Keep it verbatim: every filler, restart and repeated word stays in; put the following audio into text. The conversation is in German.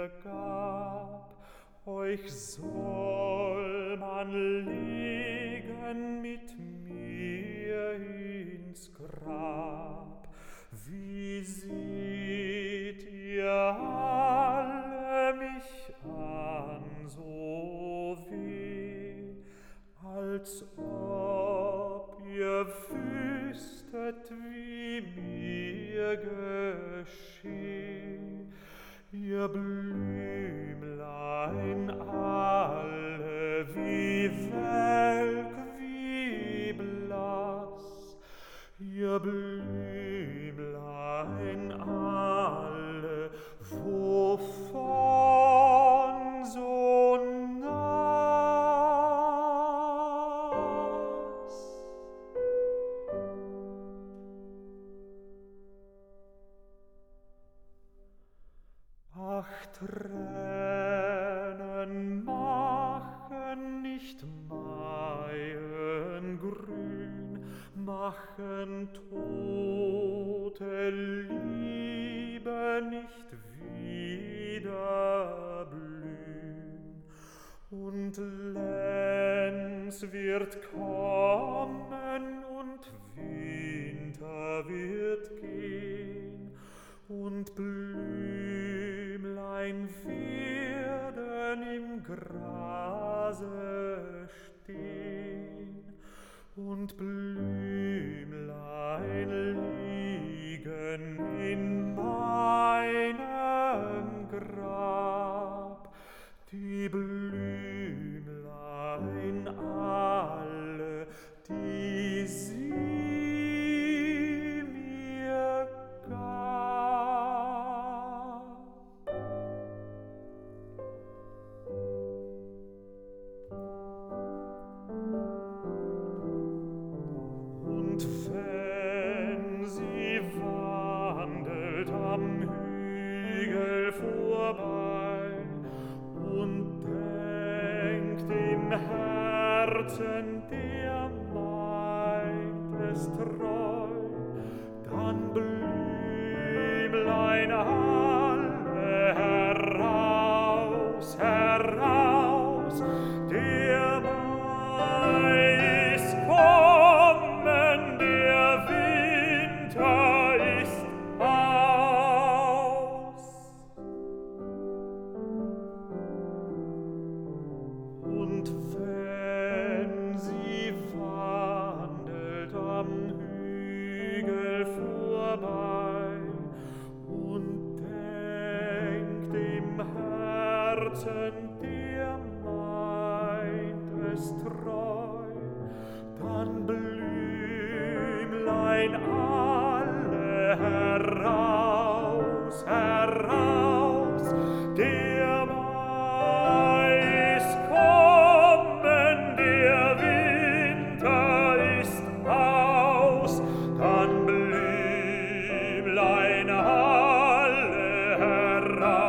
mir gab. Euch soll man legen mit mir ins Grab. Wie seht ihr alle mich an, so weh, als ob ihr wüsstet, wie mir gescheh. Ihr Blümlein alle, wie welk, wie blass, ihr Blümlein alle, wovon so nass? Ach, Tränen machen nicht Maien grün, machen tote Liebe nicht wieder blühen. Und Lenz wird kommen und Winter wird gehen und Blümlein werden im Grase stehen und Blümlein liegen in meinem Grab. Die Blümlein alle, die sie mir gab. Und wenn sie wandelt am Hügel vorbei und denkt im Herzen, der meint es treu, dann Blümlein alle heraus, heraus, der Mai ist kommen, der Winter ist aus. Und wenn sie wandelt am Hügel vorbei und denkt im Herzen, der meint es treu, dann Blümlein alle heraus, heraus, der Mai ist kommen, der Winter ist aus, dann Blümlein alle heraus.